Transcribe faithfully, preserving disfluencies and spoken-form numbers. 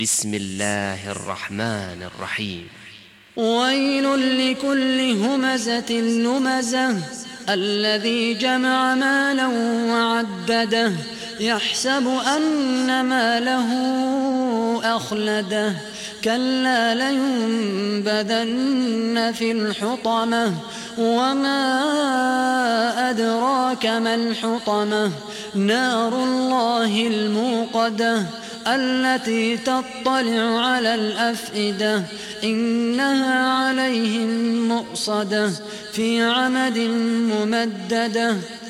بسم الله الرحمن الرحيم. ويل لكل همزة لمزة الذي جمع مالا وعدده يحسب أن ماله أخلده كلا لينبذن في الحطمة وما أدراك ما الحطمة نار الله الموقدة التي تطلع على الأفئدة إنها عليهم مؤصدة في عمد ممددة.